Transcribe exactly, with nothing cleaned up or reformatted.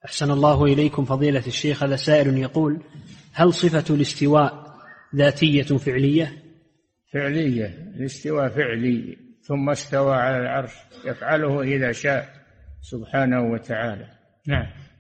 أحسن الله إليكم فضيلة الشيخ. هذا سائل يقول: هل صفة الاستواء ذاتية فعلية؟ فعلية، الاستواء فعلي، ثم استوى على العرش يفعله إذا شاء سبحانه وتعالى. نعم.